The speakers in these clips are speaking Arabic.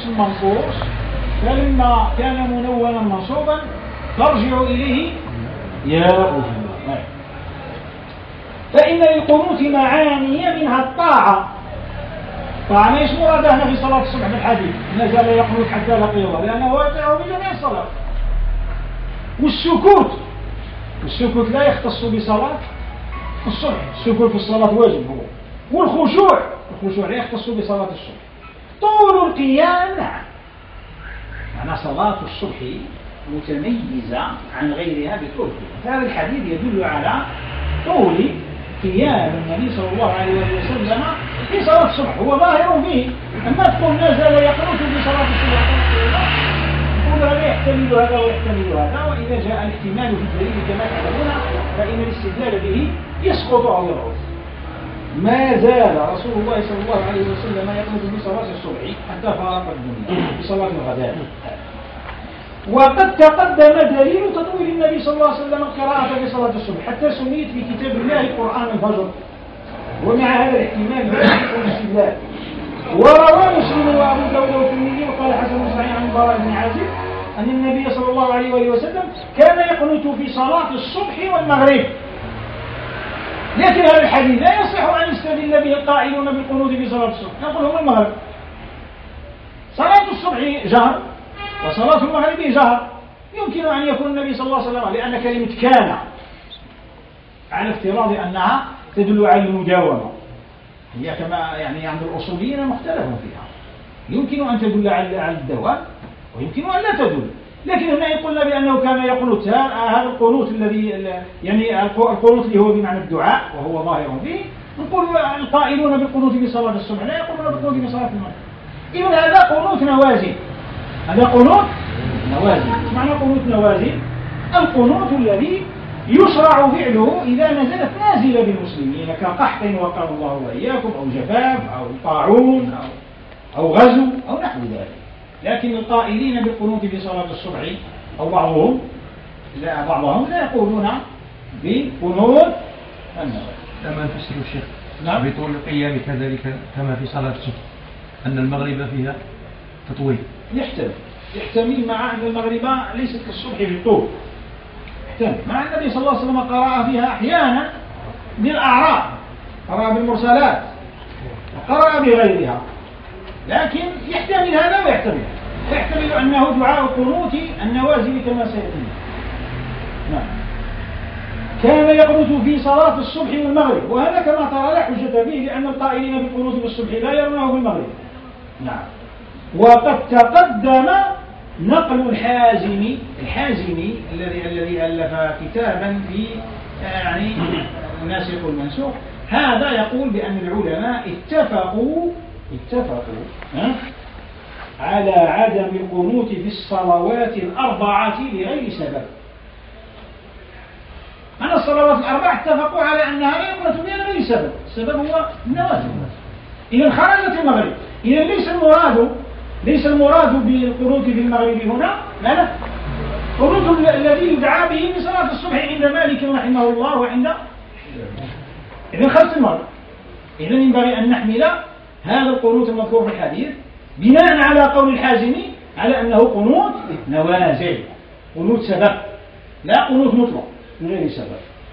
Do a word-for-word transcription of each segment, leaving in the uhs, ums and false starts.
اسم منصوص فلما كان منونا منصوبا ترجع إليه ياء الجماعة. فإن للقنوت معاني منها الطاعة. طاعة ليس مراد هنا في صلاة الصبح في الحديث نزل يقنط حتى لقي الله لأنه واقع بجميع الصلاة. والسكوت السكوت لا يختص بصلاة الصبح، السكوت في الصلاة واجب هو. والخشوع الخشوع لا يختص بصلاة الصبح. طول القيام نعم، معنى صلاة الصبح متميزة عن غيرها بطول القيام. هذا الحديث يدل على طول قيام النبي صلى الله عليه وسلم في صلاة الصبح، هو ظاهر فيه. أما تقول نزل يقنط في صلاة الصبح يقول هذا يحتمل هذا ويحتمل هذا، وإذا جاء الاحتمال في الدليل كما تعلمون فإن الاستدلال به يسقط أو يضعف. ما زال رسول الله صلى الله عليه وسلم يقنط في صلاة الصبح حتى فارق الدنيا في صلاة الغداء. وقد تقدم دليل تطويل النبي صلى الله عليه وسلم القراءة في صلاة الصبح حتى سميت في كتاب الله قرآن الفجر. ومع هذا الاحتمال يكون الاستدلال. وروى مسلم وابو داود والترمذي وقال حسن صحيح عن البراء بن عازب ان النبي صلى الله عليه واله وسلم كان يقنت في صلاة الصبح والمغرب. لكن هذا الحديث لا يصح ان يستدل به القائلون بالقنوت في صلاة الصبح، نقول هو المغرب. صلاة الصبح جهر وصلاة المغرب جهر. يمكن أن يكون النبي صلى الله عليه وسلم لأن كلمة كان على افتراض أنها تدل على المداومة، هي كما يعني عند الأصوليين مختلف فيها، يمكن أن تدل على الدوام ويمكن أن لا تدل. لكن هنا يقولنا بأنه كان يقنط. هذا القنوت الذي يعني القنوت اللي هو بمعنى الدعاء وهو ظاهر فيه، نقول القائلون بالقنوت في صلاة الصبح لا يقولون بالقنوت في صلاة المغرب. إذن هذا قنوت نوازل، هذا قنوت نوازل. معنى قنوت نوازل القنوت الذي يشرع فعله إذا نزلت نازلة بالمسلمين كقحط وقاه الله وإياكم أو جفاف أو طاعون أو, أو غزو أو نحو ذلك. لكن القائلين بالقنوت في صلاة الصبح أو بعضهم لا بعضهم لا يقولون بقنوت النوازل. لما نفسر الشيخ نعم. بطول القيام كذلك كما في صلاة الصبح أن المغرب فيها تطويل يحتمل يحتمل مع أن المغرب ليست كالصبح في الطول، يحتمل مع النبي صلى الله عليه وسلم قرأ فيها أحيانا بالأعراف، قرأ بالمرسلات وقرأ بغيرها، لكن يحتمل هذا ويحتمل يحتمل أنه دعاء قنوت النوازل كما سيأتي. نعم. كان يقنط في صلاة الصبح والمغرب، وهذا كما ترى لا حجة فيه لأن القائلين بالقنوت بالصبح لا يرونه بالمغرب. نعم. وقد تقدم نقل الحازمي الحازمي الذي الذي ألف كتابا في يعني الناسخ والمنسوخ، هذا يقول بأن العلماء اتفقوا اتفقوا ها على عدم القنوت في الصلوات الأربعة لغير سبب. أن الصلوات الأربعة اتفقوا على أنها لا يقنط بها لغير سبب، السبب هو النوازل. إذا خرجت المغرب، إذا ليس المراد ليس المراد بالقنوت في المغرب هنا لا القنوت الذي يدعى به من صلاة الصبح عند مالك رحمه الله وعند إذا خرجت المغرب. إذا ينبغي أن نحمل هذا القنوت المذكور في الحديث بناء على قول الحازمي على أنه قنوت نوازل، قنوت سبب لا قنوت مطلق من غير سبب.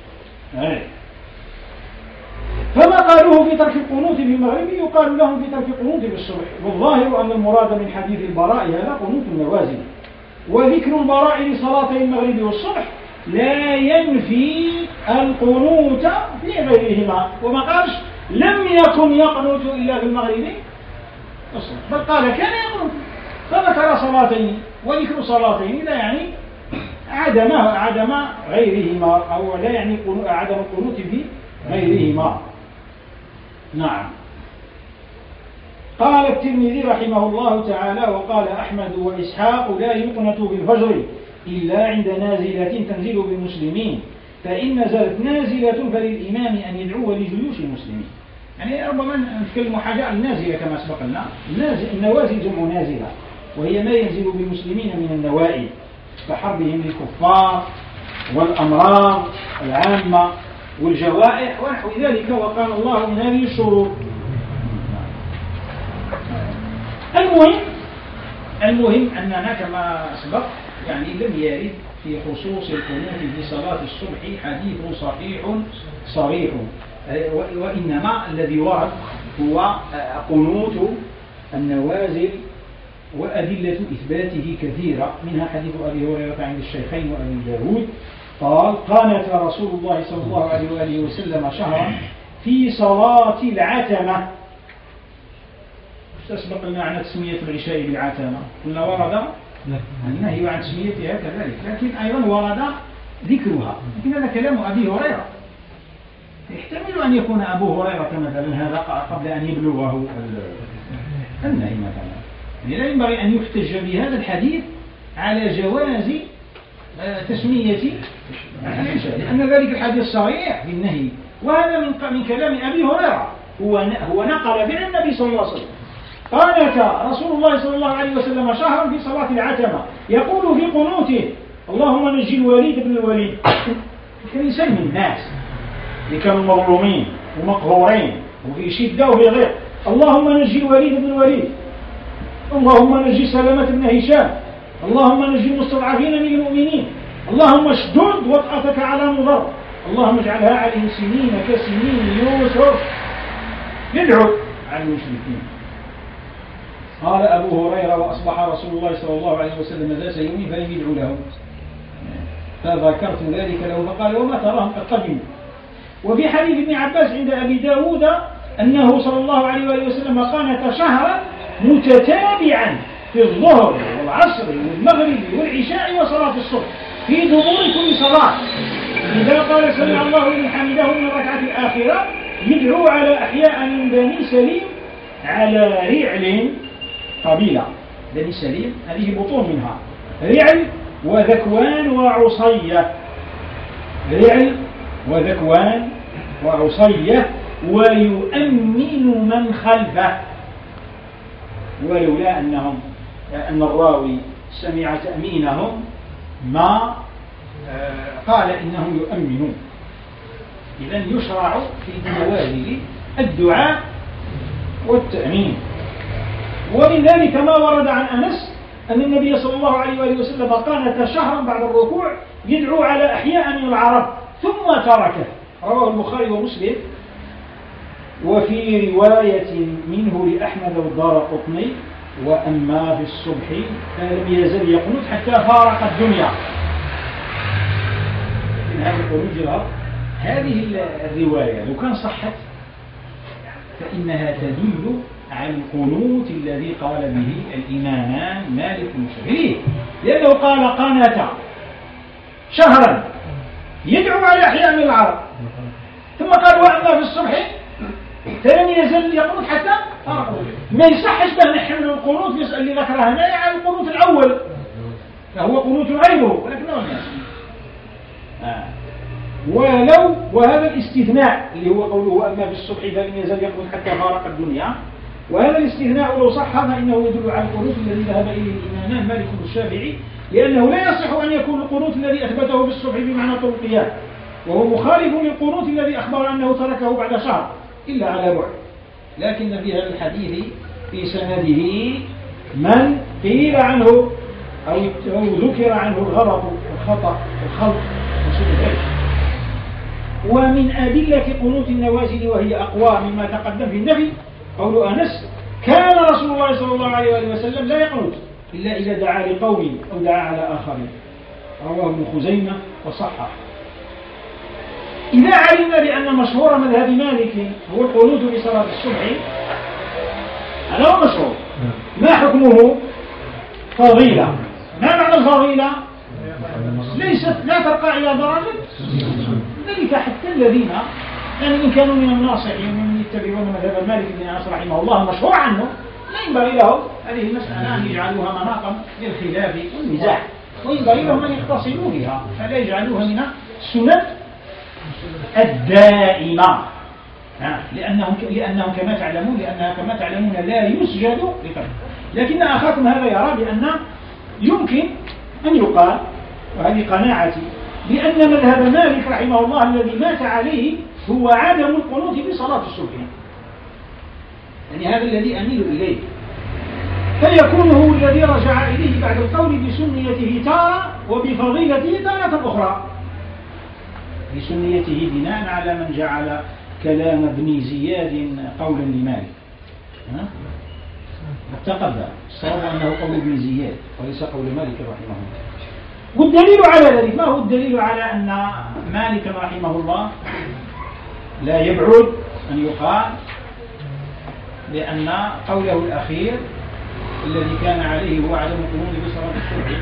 فما قالوه في ترك القنوت في المغرب يقال لهم في ترك القنوت بالصبح. والظاهر أن المراد من حديث البراء هذا قنوت النوازل، وذكر البراء لصلاتي المغرب والصبح لا ينفي القنوت في غيرهما، وما قالش لم يكن يقنوت إلا في المغرب والصبح، بل قال كان يقنوت، فذكر صلاتين، وذكر صلاتين لا يعني عدم عدم غيرهما أو لا يعني عدم القنوت في غيرهما. نعم. قال الترمذي رحمه الله تعالى وقال أحمد وإسحاق لا يقنت بالفجر إلا عند نازلة تنزل بالمسلمين، فإن نزلت نازلة فللإمام أن يدعو لجيوش المسلمين. يعني ربما نتكلم حاجة عن النازلة كما سبق لنا، النوازل جمع نازلة وهي ما ينزل بالمسلمين من النوائب كحربهم للكفار والأمراض العامة والجوائح ونحو ذلك، وقال الله من هذه الشرور. المهم المهم أننا كما سبق يعني لم يرد في خصوص القنوت في صلاة الصبح حديث صحيح صريح، وإنما الذي ورد هو قنوت النوازل، وأدلة إثباته كثيرة، منها حديث أبي هريرة عند الشيخين وأبي داود قال: قانت رسول الله صلى الله عليه وآله وسلم شهرا في صلاة العتمة. تسبق لنا عن تسمية العشاء بالعتمة، قلنا ورد النهي عن تسميتها كذلك، لكن أيضا ورد ذكرها، لكن هذا كلام أبي هريرة، يحتمل أن يكون أبو هريرة مثلا هذا قبل أن يبلغه النهي مثلا. يعني لا ينبغي أن يحتج بهذا الحديث على جواز تسمية العشاء، لأن ذلك الحديث صريح بالنهي، وهذا من من كلام أبي هريرة، هو هو نقل عن النبي صلى الله عليه وسلم: قالت رسول الله صلى الله عليه وسلم شهرا في صلاة العتمة يقول في قنوته: اللهم نجي الوليد بن الوليد. كان يسمي الناس اللي كانوا مظلومين ومقهورين وفي شدة وفي ضيق: اللهم نجي الوليد بن الوليد، اللهم نجي سلامة بن هشام، اللهم نجي المستضعفين من المؤمنين، اللهم اشدد وطأتك على مضر، اللهم اجعلها عليهم سنين كسنين يوسف. يدعو على المشركين. قال أبو هريرة: وأصبح رسول الله صلى الله عليه وسلم ذات يوم فلم يدعو له، فذكرت ذلك له فقال: وما تراهم قد قدموا. وفي حديث ابن عباس عند أبي داود أنه صلى الله عليه وآله وسلم قانت شهرا متتابعا في الظهر والعصر والمغرب والعشاء وصلاة الصبح في دبور كل صلاة. إذا قال سمع الله لمن حمده من الركعة الآخرة يدعو على أحياء من بني سليم على رعل قبيلة. بني سليم هذه بطون منها، رعل وذكوان وعصية، رعل وذكوان وعصية، ويؤمن من خلفه. ولولا أنهم أن الراوي سمع تأمينهم ما قال إنهم يؤمنون. إذن يشرع في نوازل الدعاء والتأمين. ومن ذلك ما ورد عن أنس أن النبي صلى الله عليه وآله وسلم قانت شهرا بعد الركوع يدعو على أحياء من العرب ثم تركه، رواه البخاري ومسلم. وفي رواية منه لأحمد والدارقطني: وأما في الصبح فلم يزل يقنط حتى فارق الدنيا. من هذا القنوت هذه الرواية لو كان صحت فإنها تدل على القنوت الذي قال به الإمامان مالك والشافعي، لأنه قال: قانتا شهرا يدعو على أحياء من العرب، ثم قال: وأما في الصبح فلم يزل يقنط حتى فارق. ما يصحش بأن نحمل القنوت اللي ذكرها هنا على القنوت الأول، فهو قنوت غيره ولكنه الناس آه. ولو وهذا الاستثناء اللي هو قوله: وأما في الصبح فلم يزل يقنط حتى فارق الدنيا، وهذا الاستثناء لو صح فإنه يدل على القنوت الذي ذهب إليه الإمامان مالك والشافعي، لأنه لا يصح أن يكون القنوت الذي أثبته بالصبح بمعنى طول القيام، وهو مخالف للقنوت الذي أخبر أنه تركه بعد شهر إلا على بعد. لكن في هذا الحديث في سنده من قيل عنه أو ذكر عنه الغلط والخطأ والخلط وسوء ذلك. ومن أدلة قنوت النوازل وهي أقوى مما تقدم في النبي قول أنس: كان رسول الله صلى الله عليه وآله وسلم لا يقنط إلا إذا دعا لقوم أو دعا على آخرين، رواه ابن خزيمة وصحح. إذا علمنا بأن مشهور مذهب مالك هو القنوت في صلاة الصبح، هذا هو مشهور، ما حكمه؟ فضيلة. ما معنى الفضيلة؟ ليست لا ترقى إلى درجة ذلك، حتى الذين يعني إن كانوا من الناصحين ومن يتبعون مذهب مالك بن أنس رحمه الله مشهور عنه، لا ينبغي لهم هذه المسألة أن يجعلوها مناطا للخلاف والنزاع، وينبغي لهم أن يختصموا بها، فلا يجعلوها من السنن الدائمة، لأنهم لأنهم كما تعلمون لأنها كما تعلمون لا يسجد لقلب. لكن أخاكم هذا يرى بأن يمكن أن يقال، وهذه قناعتي، بأن مذهب مالك رحمه الله الذي مات عليه هو عدم القنوت في صلاة الصبح، يعني هذا الذي أميل إليه. فيكون هو الذي رجع إليه بعد القول بسنيته تارة وبفضيلته تارة أخرى. بسنيته بناء على من جعل كلام ابن زياد قولا لمالك. تقدم الصواب أنه قول ابن زياد وليس قول مالك رحمه الله. والدليل على ذلك، ما هو الدليل على أن مالك رحمه الله لا يبعد أن يقال بأن قوله الأخير الذي كان عليه هو عدم القنوت بصلاة الصبح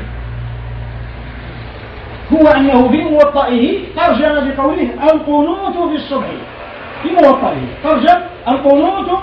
هو أنه في موطئه ترجم بقوله القنوت في الصبح. في موطئه ترجم القنوت،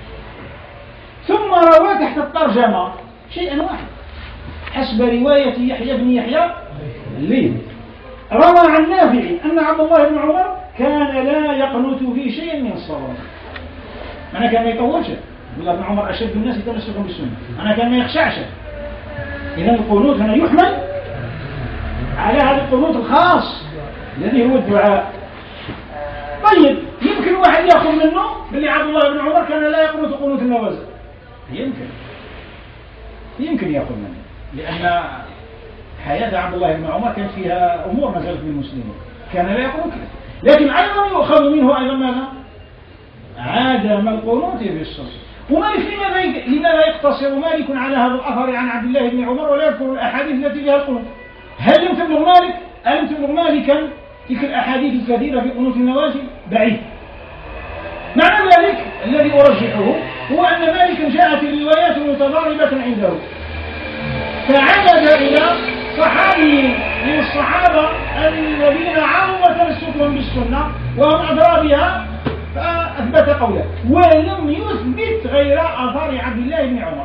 ثم روى تحت الترجمة شيئا واحد حسب رواية يحيى بن يحيى الليثي، روى عن نافع أن عبد الله بن عمر كان لا يقنت في شيء من الصلاة. أنا كان ما يطولش، عبد الله بن عمر أشد الناس تمسكا بالسنة، أنا كان ما يخشعش. إذا القنوت هنا يحمل على هذا القنوت الخاص الذي هو الدعاء. طيب يمكن واحد يأخذ منه باللي عبد الله بن عمر كان لا يقنت قنوت النوازل، يمكن يمكن يأخذ منه، لأن حياة عبد الله بن عمر كانت فيها أمور نزلت بالمسلمين كان لا يقنت، لكن أيضا يؤخذ منه أيضا ماذا؟ عدم القنوت في الصلاة. ومالك لماذا لماذا يقتصر مالك على هذا الأثر عن عبد الله بن عمر ولا يذكر الأحاديث التي فيها القنوت؟ هل لم تبلغ مالك ألم تبلغ مالكا تلك الأحاديث الكثيرة في قنوت النوازل؟ بعيد. معنى ذلك الذي أرجحه هو أن مالكا جاءت الروايات متضاربة عنده، فعمد إلى صحابي من الصحابة الذين عروا تمسكهم بالسنة وهم أدرى بها فأثبت قوله، ولم يثبت غير آثار عبد الله بن عمر.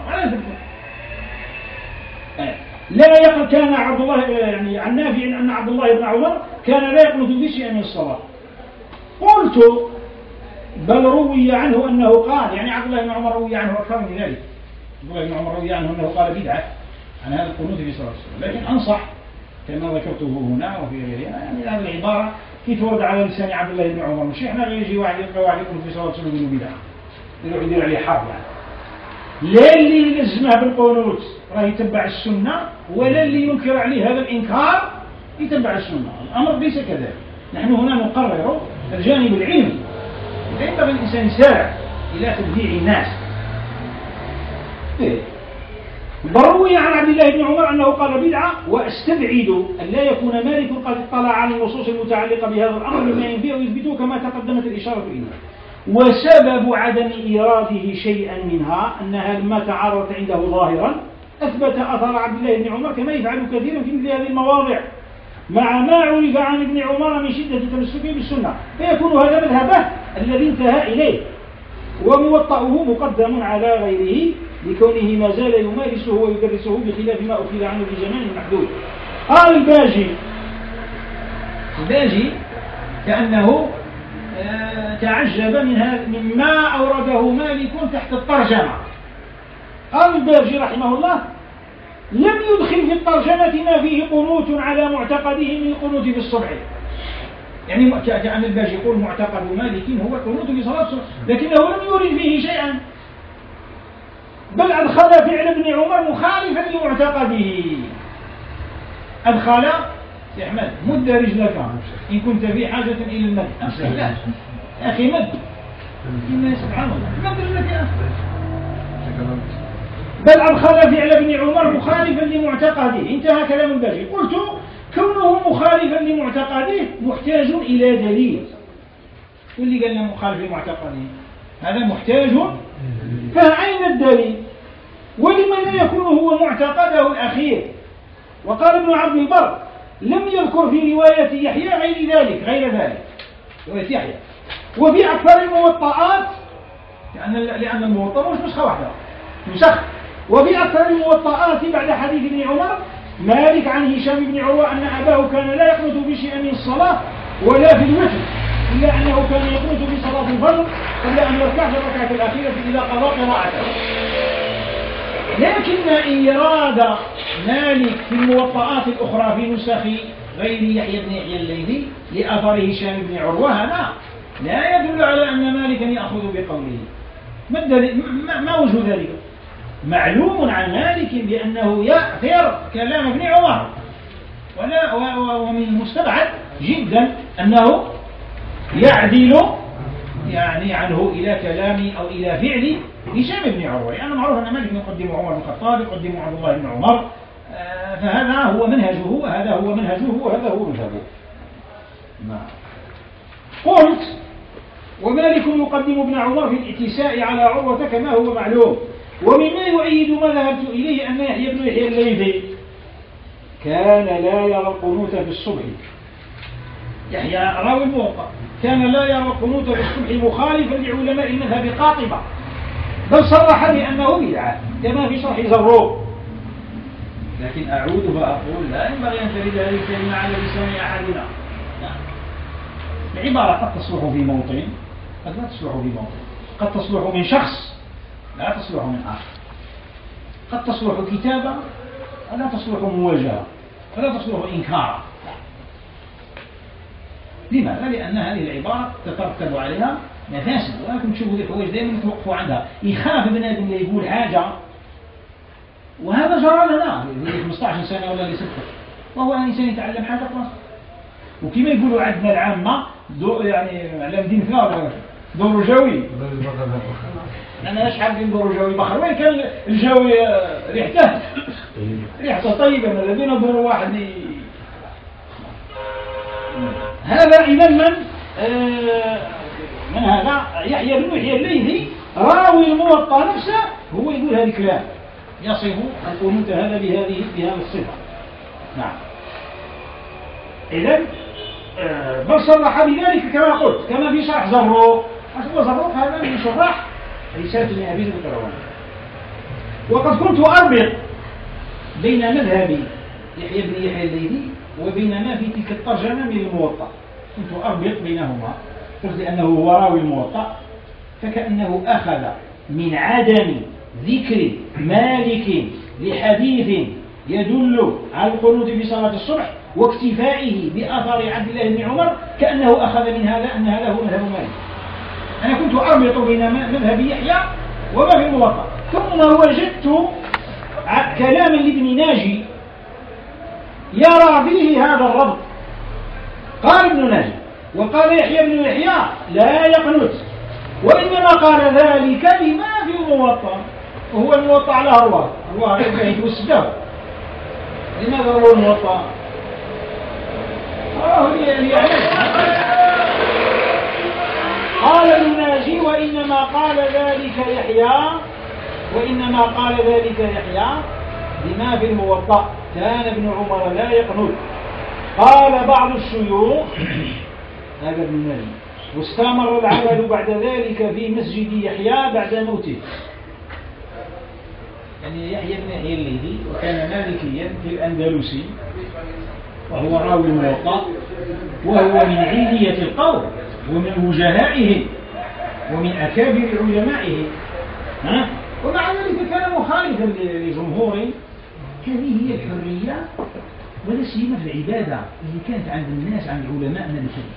لا يقل كان عبد الله يعني عن نافع أن عبد الله بن عمر كان لا يقنت بشيء من الصلاة. قلت بل روي عنه أنه قال، يعني عبد الله بن عمر روي عنه أكثر من ذلك، عبد الله بن عمر روي عنه أنه قال بدعة عن هذا القنوت في صلاة الصبح. لكن أنصح كما ذكرته هنا وفي غيرها، يعني هذه العبارة كي تورد على لسان عبد الله بن عمر، مش احنا غير يجي واحد يلقى واحد يقول في صلاة الصبح يقول بدعة يروح يدير عليه حرب، يعني لا اللي يلزمه بالقنوت راه يتبع السنة، ولا اللي ينكر عليه هذا الإنكار يتبع السنة. الأمر ليس كذلك، نحن هنا نقرر الجانب العلمي، لا ينبغي الإنسان يسارع إلى تبديع الناس. بروي عن عبد الله بن عمر أنه قال بدعة، وأستبعد أن لا يكون مالك قد اطلع على النصوص المتعلقة بهذا الأمر مما ينبئ ويثبته كما تقدمت الإشارة إليه. وسبب عدم إيراده شيئا منها أنها لما تعارضت عنده ظاهرا أثبت أثر عبد الله بن عمر كما يفعل كثيرا في مثل هذه المواضع مع ما عرف عن ابن عمر من شدة تمسكه بالسنة، فيكون هذا مذهبه الذي انتهى إليه، وموطئه مقدم على غيره لكونه ما زال يمارسه ويدرسه بخلاف ما أخذ عنه في زمان محدود. قال الباجي الباجي كأنه تعجب من هذا مما أورده مالك تحت الترجمة. قال الباجي رحمه الله لم يدخل في الترجمة ما فيه قنوت على معتقده من القنوت في الصبح، يعني كأن الباجي يقول معتقد مالك هو القنوت في صلاة الصبح، لكنه لم يرد فيه شيئا، بل أدخل فعل ابن عمر مخالفا لمعتقده. أدخل يا أحمد مد رجلك إن كنت في حاجة إلى المد. لا يا أخي مد، إن سبحان الله مد رجلك يا أخي. بل أدخل فعل ابن عمر مخالفا لمعتقده. انتهى كلام الباجي. قلت كونه مخالفا لمعتقده محتاج إلى دليل. واللي قال له مخالف لمعتقده هذا محتاج، فأين الدليل؟ ولما لا يكون هو معتقده الأخير؟ وقال ابن عبد البر لم يذكر في رواية يحيى غير ذلك غير ذلك رواية يحيى، وفي أكثر الموطئات لأن لأن الموطأ مش نسخة واحدة نسخ، وفي أكثر الموطئات بعد حديث ابن عمر مالك عن هشام بن عروة أن أباه كان لا يقنت بشيء من الصلاة ولا في الوتر، إلا أنه كان يقنت في صلاة الفجر قبل أن يركع في الركعة الأخيرة إلى قضاء قراءته. لكن إيراد مالك في الموطئات الأخرى في نسخ غير يحيى بن يحيى الليثي لأثر هشام بن عروة هذا لا يدل على أن مالكا يأخذ بقوله. ما, ما وجه ذلك؟ معلوم عن مالك بأنه يأثر كلام ابن عمر، ولا ومن المستبعد جدا أنه يعدل يعني عنه إلى كلام أو إلى فعل هشام بن عروة، لأن معروف أن مالك يقدم عمر بن الخطاب، يقدم عبد الله بن عمر، فهذا هو منهجه وهذا هو منهجه وهذا هو مذهبه. نعم. قلت ومالك يقدم ابن عمر في الاتساء على عروة كما هو معلوم، ومما يؤيد ما ذهبت إليه أن يحيى بن يحيى الليثي كان لا يرى القنوت في الصبح. يحيى راوي الموطأ كان لا يرى القنوت في الصبح مخالفا لعلماء المذهب قاطبة، بل صرح بأنه بدعة كما في شرح زروق. لكن أعود فأقول لا ينبغي أن ترد هذه الكلمة على لسان أحدنا. العبارة قد تصلح في موطن، قد لا تصلح في موطن، قد تصلح من شخص لا تصلح من آخر، قد تصلح كتابة ولا تصلح مواجهة ولا تصلح إنكارا. لماذا؟ لأن هذه العبارة تترتب عليها مفاسد، ولكن تشوفوا ذي الحوايج دائما توقفوا عندها. يخاف بنادم اللي يقول حاجة، وهذا جرى لنا في خمسة عشر سنة ولا لستة، وهو الإنسان يتعلم حاجة خلاص. وكما يقولوا عندنا العامة دو يعني علم دين فيها دور جوي، أنا أشحال من دور جوي بخر، وين كان الجوي ريحته ريحته طيبة، الذين دور واحد ي... هذا إذا من آه من هذا يحيى بن يحيى الليثي راوي الموطأ نفسه هو يقول هذا الكلام، يصف القنوت هذا بهذه بهذه الصفة. نعم. إذا آه بل صرح بذلك كما قلت، كما في شرح زروق. أصل زروق هذا من شرح رسالة ابن أبي القيروان. وقد كنت أربط بين مذهب يحيى بن يحيى الليثي وبين ما في تلك الترجمة من الموطأ، كنت أربط بينهما. قلت لأنه هو راوي الموطأ، فكأنه أخذ من عدم ذكر مالك لحديث يدل على القنوت في صلاة الصبح واكتفائه بأثر عبد الله بن عمر، كأنه أخذ من هذا أن هذا هو مذهب مالك. أنا كنت أربط بين مذهب يحيى وما في الموطأ، ثم وجدت كلاما لابن ناجي يرى فيه هذا الربط. قال ابن ناجي وقال يحيى بن يحيى لا يقنت، وإنما قال ذلك لما في الموطأ، وهو الموطأ على أرواح أرواح يبقى والسداو. لماذا هو الموطأ؟ آه قال ابن ناجي وإنما قال ذلك يحيى وإنما قال ذلك يحيى لما في الموطأ، كان ابن عمر لا يقنت. قال بعض الشيوخ هذا ابن ناجي واستمر العمل بعد ذلك في مسجد يحيى بعد موته. يعني يحيى بن يحيى الليثي وكان مالكيا في الأندلسي، وهو راوي الموطأ، وهو من علية القوم ومن وجهائهم ومن أكابر علمائهم، ها؟ ومع ذلك كان مخالفا لجمهور. هذه هي الحرية، ولا سيما في العبادة اللي كانت عند الناس عند علماءنا الحديث.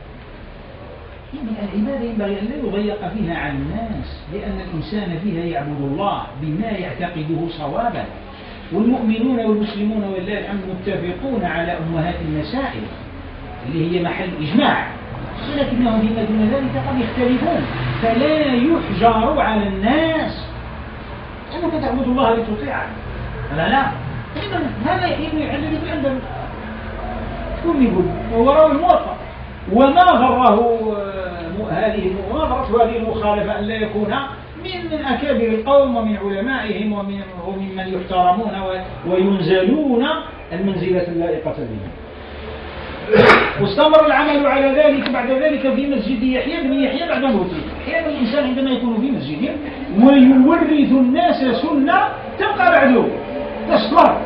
يعني العبادة ينبغي أن لا يضيق فيها عن الناس، لأن الإنسان فيها يعبد الله بما يعتقده صوابا، والمؤمنون والمسلمون ولله الحمد متفقون على أمهات المسائل اللي هي محل إجماع، ولكنهم فيما دون ذلك قد يختلفون، فلا يحجر على الناس أنك تعبد الله لتطيعه. لا لا هذا يحيى يعلم الأندلس كل يقول هو راوي الموطأ، وما غره هذه وما غرته هذه المخالفة أن لا يكون من من أكابر القوم ومن علمائهم ومن وممن يحترمون وينزلون المنزلة اللائقة بهم. واستمر العمل على ذلك بعد ذلك في مسجد يحيى بن يحيى بعد موته. أحيانا الإنسان عندما يكون في مسجد ويورث الناس سنة تبقى بعده تستمر.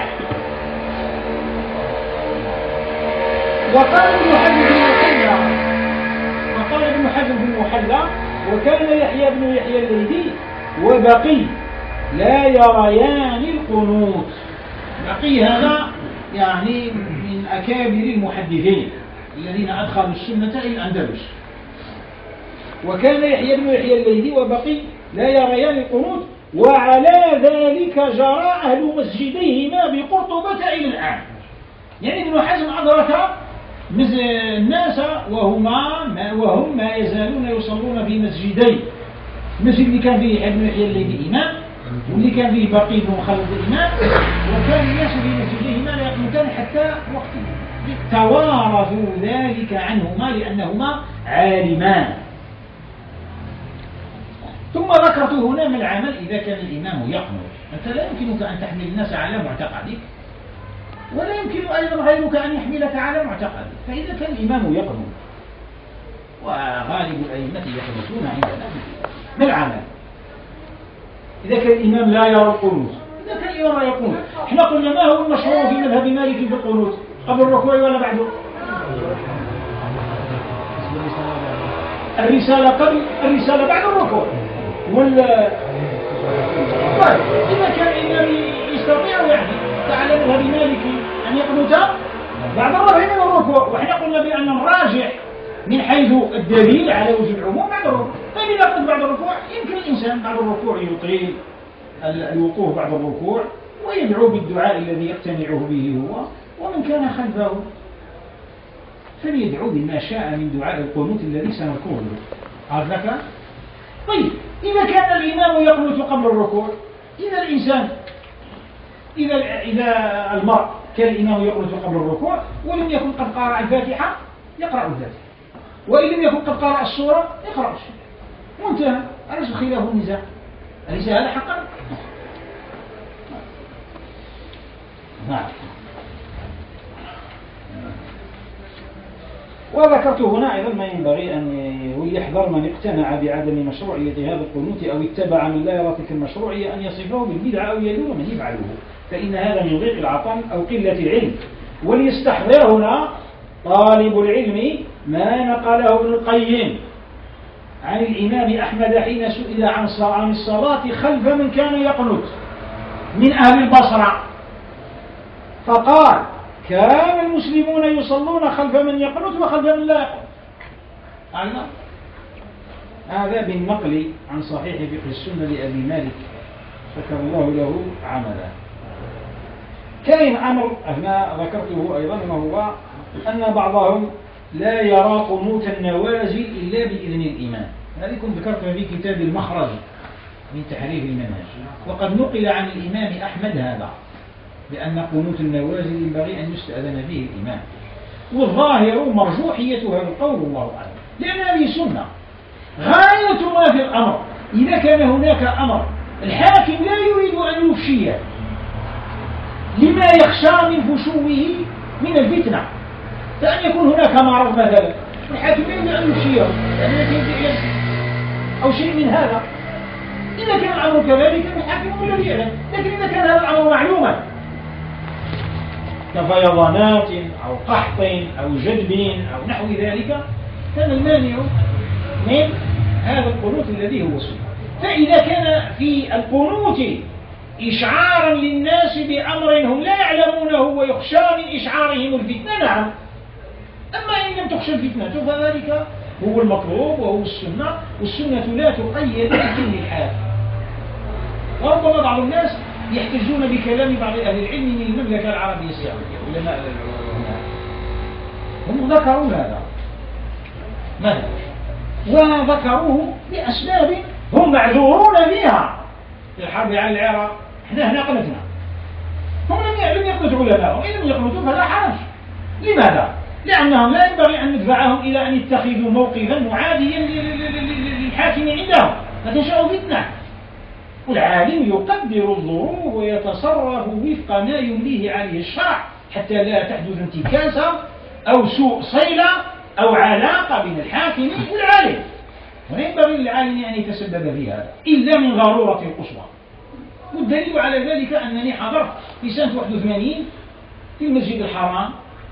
وقال ابن حجر في المحلى وقال ابن حجر في المحلى وكان يحيى بن يحيى الليثي وبقي لا يريان القنوت. بقي هذا يعني من أكابر المحدثين الذين أدخلوا السنة إلى الأندلس. وكان يحيى بن يحيى الليثي وبقي لا يريان القنوت وعلى ذلك جرى أهل مسجديهما بقرطبة إلى الآن. يعني ابن حزم أدرك الناس وهما ما وهم ما يزالون يصلون في مسجدين، المسجد اللي كان فيه ابن يحيى الليثي إمام، واللي كان فيه بقي بن خلد إمام، وكان الناس في مسجديهما لا يقنتان حتى وقته، توارثوا ذلك عنهما لأنهما عالمان. ثم ذكرت هنا ما العمل إذا كان الإمام يقنط. أنت لا يمكنك أن تحمل الناس على معتقدك، ولا يمكن أيضا غيرك أن يحملك على معتقدك. فإذا كان الإمام يقنط، وغالب الأئمة يقنطون عندنا، ما العمل إذا كان الإمام لا يرى القنوت؟ إذا كان الإمام لا يقنط، احنا قلنا ما هو المشروع في مذهب مالك في القنوت؟ قبل الركوع ولا بعده؟ الرسالة قبل، الرسالة بعد الركوع. ولا طيب إذا كان الإمام يستطيع يعني تعالى مذهب مالك أن يقنط بعد الرفع من الركوع، وإحنا قلنا بأن الراجح من حيث الدليل على وجود العموم بعد الركوع. طيب إذا قلت بعد الركوع يمكن الإنسان بعد الركوع يطيل الوقوف بعد الركوع ويدعو بالدعاء الذي يقتنعه به هو ومن كان خلفه، فليدعو بما شاء من دعاء القنوت الذي سنذكره. هذا لك. طيب إذا كان الإمام يقنط قبل الركوع، إذا الإنسان إذا إذا المرء كان الإمام يقنط قبل الركوع ولم يكن قد قرأ الفاتحة يقرأ الفاتحة، وإن لم يكن قد قرأ السورة يقرأ السورة، وانتهى. أليس خلاف النزاع؟ أليس هذا حقا؟ نعم. وذكرت هنا أيضا ما ينبغي أن يحذر من اقتنع بعدم مشروعية هذا القنوت أو اتبع من لا يرى تلك المشروعية أن يصفه بالبدعة أو يدور من يفعله، فإن هذا من ضيق العطاء أو قلة العلم. وليستحضر هنا طالب العلم ما نقله ابن القيم عن الإمام أحمد حين سئل عن الصلاة خلف من كان يقنط من أهل البصرة، فقال كان المسلمون يصلون خلف من يقنط وخلف من لا يقنط. هذا بالنقل عن صحيح فقه السنة لأبي مالك شكر الله له عملا. كان أمر هنا ذكرته أيضا وهو أن بعضهم لا يرى قنوت النوازل إلا بإذن الإمام. هذه كنت ذكرتها في كتاب المخرج من تحريف المنهج، وقد نقل عن الإمام أحمد هذا بأن قنوت النوازل ينبغي أن يستأذن به الإمام، والظاهر مرجوحية هذا القول الله أعلم، لأن هذه سنة. غاية ما في الأمر إذا كان هناك أمر الحاكم لا يريد أن يفشيه لما يخشى من فشوه من الفتنة، فأن يكون هناك مرض مثلا الحاكم لا يريد أن يفشيه أو شيء من هذا. إذا كان الأمر كذلك الحاكم هو الذي يعلم، لكن إذا كان هذا الأمر معلوما كفيضانات أو قحط أو جدب أو نحو ذلك كان المانع من هذا القنوت الذي هو سنة. فإذا كان في القنوت إشعارا للناس بأمر هم لا يعلمونه ويخشى من إشعارهم الفتنة، نعم. أما إن لم تخشى الفتنة فذلك هو المطلوب وهو السنة، والسنة لا تقيد بدين الحال. وربما بعض الناس يحتجون بكلام بعض أهل العلم من المملكة العربية السعودية، علماء العلماء هم ذكروا هذا مثلا، وذكروه بأسباب هم معذورون بها في الحرب على العراق. احنا هنا قنتنا، هم لم يقنطوا علماءهم، إن لم يقنطوا فلا حرج. لماذا؟ لأنهم لا ينبغي أن ندفعهم إلى أن يتخذوا موقفا معاديا للحاكم عندهم فتنشأ فتنة. والعالم يقدر الظروف ويتصرف وفق ما يمليه عليه الشرع حتى لا تحدث انتكاسة أو سوء صيلة أو علاقة بين الحاكم والعالم، ولا ينبغي للعالم أن يتسبب في هذا إلا من ضرورة القصوى. والدليل على ذلك أنني حضرت في سنة واحد وثمانين في المسجد الحرام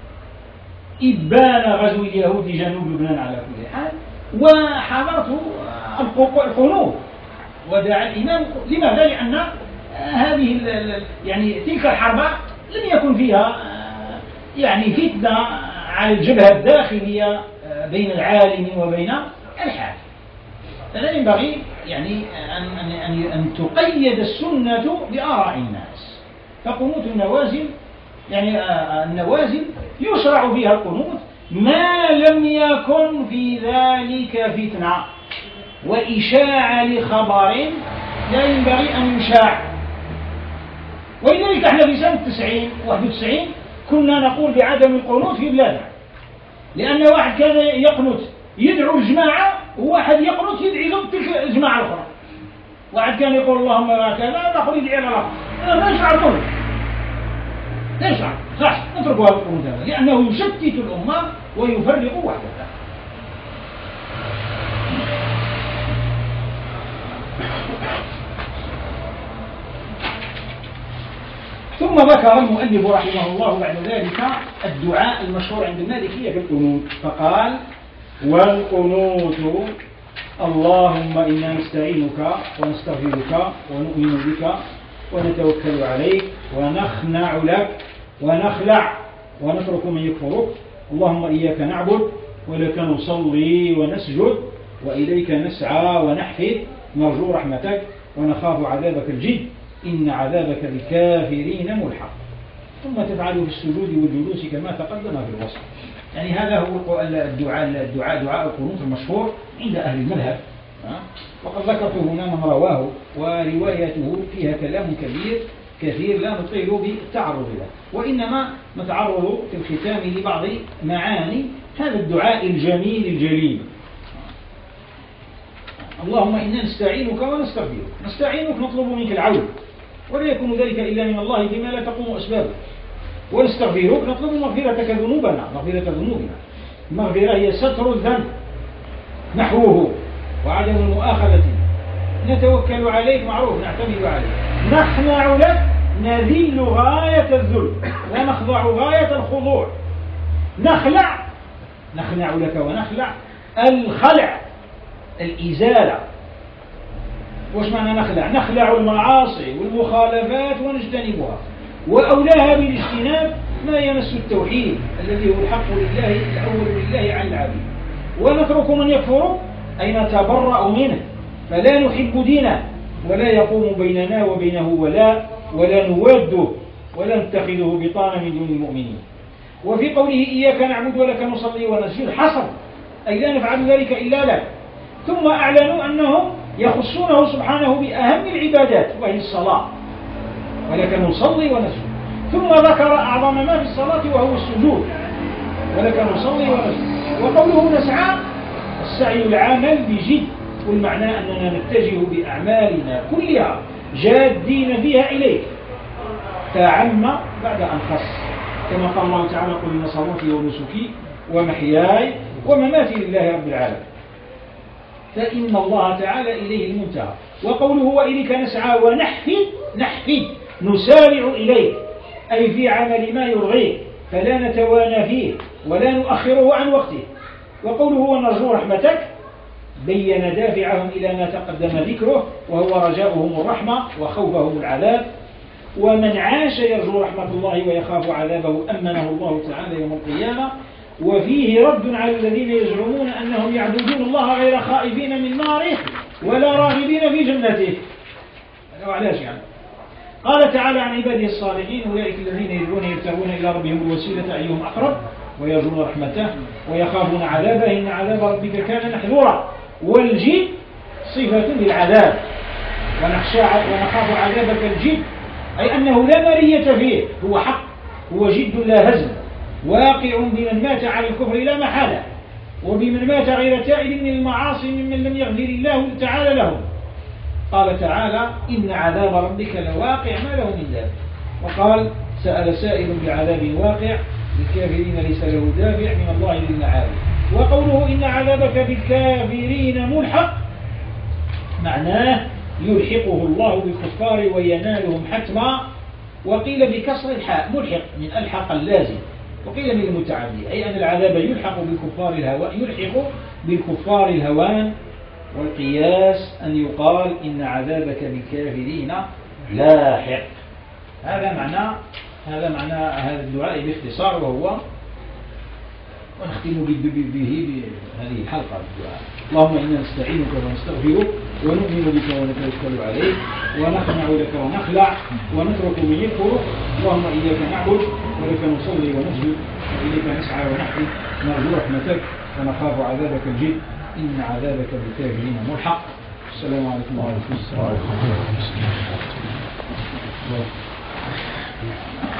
إبان غزو اليهود لجنوب لبنان على كل حال، وحضرت القنوت ودعا الإمام. لماذا؟ لأن هذه يعني تلك الحرب لم يكن فيها يعني فتنة على الجبهة الداخلية بين العالم وبين الحاكم، فلا ينبغي يعني أن, أن, أن, أن تقيد السنة بآراء الناس. فقنوت النوازل يعني النوازل يشرع فيها القنوت ما لم يكن في ذلك فتنة وإشاعة لخبر لا ينبغي أن يشاع. ولذلك احنا في سنة تسعين واحد وتسعين كنا نقول بعدم القنوت في بلادنا، لأن واحد كان يقنط يدعو الجماعة وواحد يقنط يدعي ضد تلك الجماعة الأخرى. واحد كان يقول اللهم ما كذا الآخر يدعي على الله. لا يشرع القنوت، لا يشرع، خلاص اتركوا هذا القنوت هذا لأنه يشتت الأمة ويفرق وحدها. ثم ذكر المؤلف رحمه الله بعد ذلك الدعاء المشهور عند المالكية بالقنوت، فقال: والقنوت اللهم إنا نستعينك ونستغفرك ونؤمن بك ونتوكل عليك ونخنع لك ونخلع ونترك من يكفرك، اللهم إياك نعبد ولك نصلي ونسجد وإليك نسعى ونحفد نرجو رحمتك ونخاف عذابك الجد إن عذابك بالكافرين ملحق. ثم تفعله في السجود والجلوس كما تقدم في الوصف. يعني هذا هو الدعاء الدعاء دعاء القنوت المشهور عند أهل المذهب، وقد ذكرت هنا من رواه وروايته فيها كلام كبير كثير لا نطيل بالتعرض له، وإنما نتعرض في الختام لبعض معاني هذا الدعاء الجميل الجليل. اللهم إنا نستعينك ونستغفرك. نستعينك نطلب منك العون ولا يكون ذلك إلا من الله فيما لا تقوم أسبابه. ونستغفرك نطلب مغفرتك ذنوبنا مغفرة ذنوبنا. المغفرة هي ستر الذنب نحوه وعدم المؤاخذة. نتوكل عليك معروف نعتمد عليك. نخنع لك نذل غاية الذل ونخضع غاية الخضوع. نخلع نخنع لك ونخلع الخلع الإزالة. وش معنى نخلع؟ نخلع المعاصي والمخالفات ونجتنبها، وأولاها بالاجتناب ما يمس التوحيد الذي هو الحق لله الأول لله عن العبيد. ونترك من يكفر أي نتبرأ منه فلا نحب دينه ولا يقوم بيننا وبينه ولا ولا نواده ولا نتخذه بطانا من دون المؤمنين. وفي قوله إياك نعبد ولك نصلي ونسجد حصر أي لا نفعل ذلك إلا لك. ثم أعلنوا أنهم يخصونه سبحانه بأهم العبادات وهي الصلاة، ولك نصلي ونسجد. ثم ذكر أعظم ما في الصلاة وهو السجود، ولك نصلي ونسجد. وقوله نسعى السعي العمل بجد، والمعنى أننا نتجه بأعمالنا كلها جادين فيها إليك، فعم بعد أن خص، كما قال الله تعالى: قل إن صلاتي ونسكي ومحياي ومماتي لله رب العالمين. فإن الله تعالى إليه المنتهى. وقوله وإليك نسعى ونحفد نحفد نسارع إليه أي في عمل ما يرغيه فلا نتوانى فيه ولا نؤخره عن وقته. وقوله ونرجو رحمتك بين دافعهم إلى ما تقدم ذكره وهو رجاؤهم الرحمة وخوفهم العذاب. ومن عاش يرجو رحمة الله ويخاف عذابه أمنه الله تعالى يوم القيامة. وفيه رد على الذين يزعمون أنهم يعبدون الله غير خائفين من ناره ولا راغبين في جنته. وعلاش يعني؟ قال تعالى عن عباده الصالحين: أولئك الذين يدعون يبتغون إلى ربهم الوسيلة أيهم أقرب ويرجون رحمته ويخافون عذابه إن عذاب ربك كان محذورا. والجد صفة للعذاب، ونخاف عذابك الجد أي أنه لا مرية فيه، هو حق، هو جد لا هزل، واقع بمن مات على الكفر لا محالة، وبمن مات غير تائب من المعاصي ممن لم يغفر الله تعالى له. قال تعالى: إن عذاب ربك لواقع ما له من دافع. وقال: سأل سائل بعذاب واقع للكافرين ليس له دافع من الله ذي المعارف. وقوله إن عذابك بالكافرين ملحق معناه يلحقه الله بالكفار وينالهم حتما. وقيل بكسر الحاء ملحق من ألحق اللازم، وقيل من المتعدي أي أن العذاب يلحق بالكفار الهوان يلحق بالكفار الهوان. والقياس أن يقال إن عذابك بالكافرين لاحق. هذا معنى هذا معنى هذا الدعاء باختصار، وهو ونختم به بهذه الحلقة الدعاء: اللهم إنا نستعينك ونستغفرك ونؤمن بك ونتوكل عليك ونخنع لك ونخلع ونترك من يكفر. اللهم إياك نعبد ولك نصلي ونسجد وإليك نسعى ونحفي نرجو رحمتك ونخاف عذابك الجد إن عذابك بالكافرين ملحق. السلام عليكم ورحمة الله وبركاته.